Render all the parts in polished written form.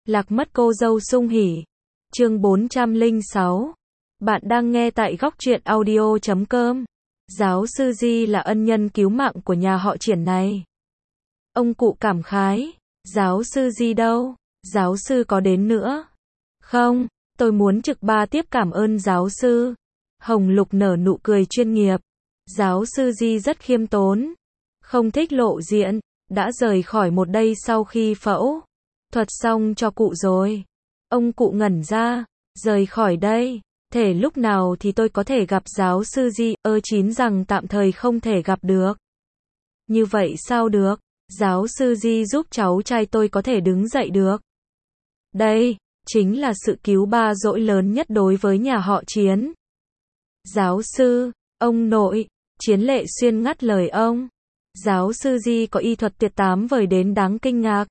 Lạc mất cô dâu sung hỉ. Chương 406. Bạn đang nghe tại góc truyện audio.com. Giáo sư Di là ân nhân cứu mạng của nhà họ Triển này. Ông cụ cảm khái. Giáo sư Di đâu? Giáo sư có đến nữa? Không, tôi muốn trực ba tiếp cảm ơn giáo sư. Hồng Lục nở nụ cười chuyên nghiệp. Giáo sư Di rất khiêm tốn. Không thích lộ diện, đã rời khỏi một đây sau khi phẫu thuật xong cho cụ rồi. Ông cụ ngẩn ra, rời khỏi đây, thể lúc nào thì tôi có thể gặp giáo sư Di, chín rằng tạm thời không thể gặp được. Như vậy sao được, giáo sư Di giúp cháu trai tôi có thể đứng dậy được. Đây, chính là sự cứu ba dỗi lớn nhất đối với nhà họ Chiến. Giáo sư, ông nội, Chiến Lệ Xuyên ngắt lời ông. Giáo sư Di có y thuật tuyệt tám vời đến đáng kinh ngạc.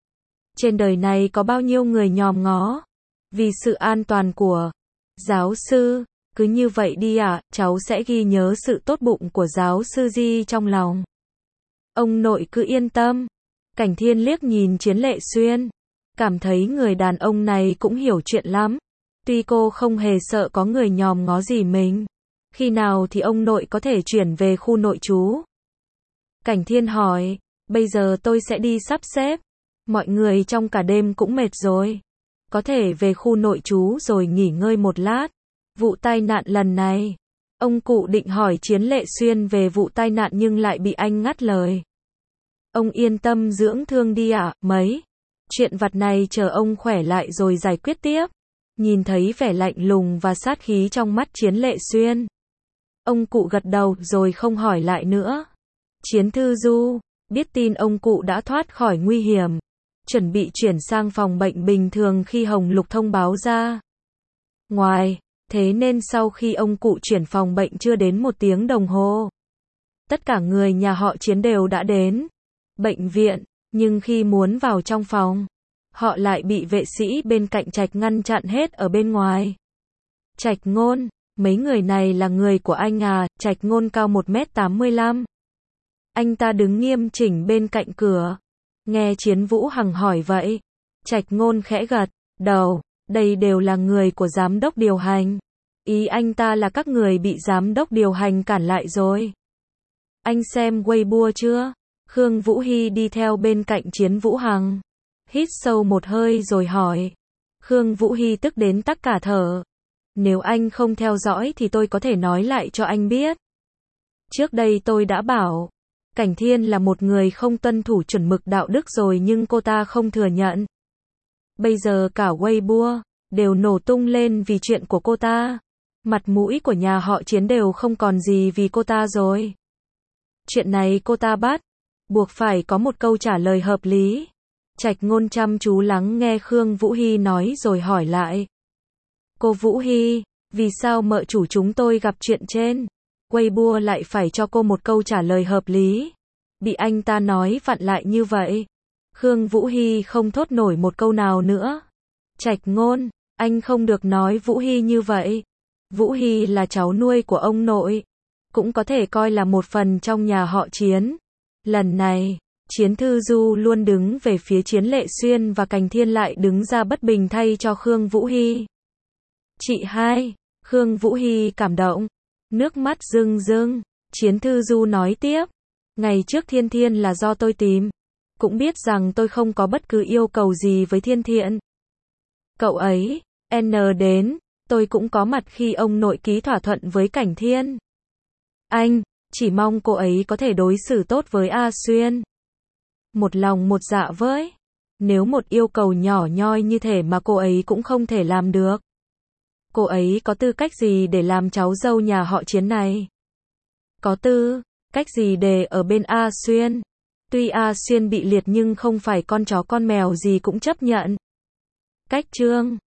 Trên đời này có bao nhiêu người nhòm ngó vì sự an toàn của giáo sư, cứ như vậy đi ạ, cháu sẽ ghi nhớ sự tốt bụng của giáo sư Di trong lòng. Ông nội cứ yên tâm. Cảnh Thiên liếc nhìn Chiến Lệ Xuyên, cảm thấy người đàn ông này cũng hiểu chuyện lắm. Tuy cô không hề sợ có người nhòm ngó gì mình. Khi nào thì ông nội có thể chuyển về khu nội trú? Cảnh Thiên hỏi, bây giờ tôi sẽ đi sắp xếp. Mọi người trong cả đêm cũng mệt rồi. Có thể về khu nội trú rồi nghỉ ngơi một lát. Vụ tai nạn lần này, ông cụ định hỏi Chiến Lệ Xuyên về vụ tai nạn nhưng lại bị anh ngắt lời. Ông yên tâm dưỡng thương đi ạ, mấy chuyện vặt này chờ ông khỏe lại rồi giải quyết tiếp. Nhìn thấy vẻ lạnh lùng và sát khí trong mắt Chiến Lệ Xuyên, ông cụ gật đầu rồi không hỏi lại nữa. Chiến Thư Du biết tin ông cụ đã thoát khỏi nguy hiểm, chuẩn bị chuyển sang phòng bệnh bình thường khi Hồng Lục thông báo ra ngoài, thế nên sau khi ông cụ chuyển phòng bệnh chưa đến 1 tiếng đồng hồ, tất cả người nhà họ Chiến đều đã đến bệnh viện, nhưng khi muốn vào trong phòng, họ lại bị vệ sĩ bên cạnh Trạch ngăn chặn hết ở bên ngoài. Trạch Ngôn, mấy người này là người của anh à? Trạch Ngôn cao 1m85. Anh ta đứng nghiêm chỉnh bên cạnh cửa. Nghe Chiến Vũ Hằng hỏi vậy, Trạch Ngôn khẽ gật đầu, đây đều là người của giám đốc điều hành. Ý anh ta là các người bị giám đốc điều hành cản lại rồi. Anh xem Weibo chưa? Khương Vũ Hy đi theo bên cạnh Chiến Vũ Hằng, hít sâu một hơi rồi hỏi. Khương Vũ Hy tức đến tắc cả thở. Nếu anh không theo dõi thì tôi có thể nói lại cho anh biết. Trước đây tôi đã bảo Cảnh Thiên là một người không tuân thủ chuẩn mực đạo đức rồi nhưng cô ta không thừa nhận. Bây giờ cả Weibo đều nổ tung lên vì chuyện của cô ta. Mặt mũi của nhà họ Chiến đều không còn gì vì cô ta rồi. Chuyện này cô ta bắt buộc phải có một câu trả lời hợp lý. Trạch Ngôn chăm chú lắng nghe Khương Vũ Hy nói rồi hỏi lại. Cô Vũ Hy, vì sao mợ chủ chúng tôi gặp chuyện trên Weibo lại phải cho cô một câu trả lời hợp lý? Bị anh ta nói vặn lại như vậy. Khương Vũ Hy không thốt nổi một câu nào nữa. Trạch Ngôn, anh không được nói Vũ Hy như vậy. Vũ Hy là cháu nuôi của ông nội, cũng có thể coi là một phần trong nhà họ Chiến. Lần này, Chiến Thư Du luôn đứng về phía Chiến Lệ Xuyên và Cảnh Thiên lại đứng ra bất bình thay cho Khương Vũ Hy. Chị hai, Khương Vũ Hy cảm động, nước mắt rưng rưng. Chiến Thư Du nói tiếp, ngày trước Thiên Thiên là do tôi tìm, cũng biết rằng tôi không có bất cứ yêu cầu gì với Thiên Thiện. Cậu ấy, đến, tôi cũng có mặt khi ông nội ký thỏa thuận với Cảnh Thiên. Anh, chỉ mong cô ấy có thể đối xử tốt với A Xuyên. Một lòng một dạ với. Nếu một yêu cầu nhỏ nhoi như thế mà cô ấy cũng không thể làm được, cô ấy có tư cách gì để làm cháu dâu nhà họ Chiến này? Có tư cách gì để ở bên A Xuyên? Tuy A Xuyên bị liệt nhưng không phải con chó con mèo gì cũng chấp nhận. Cách Trương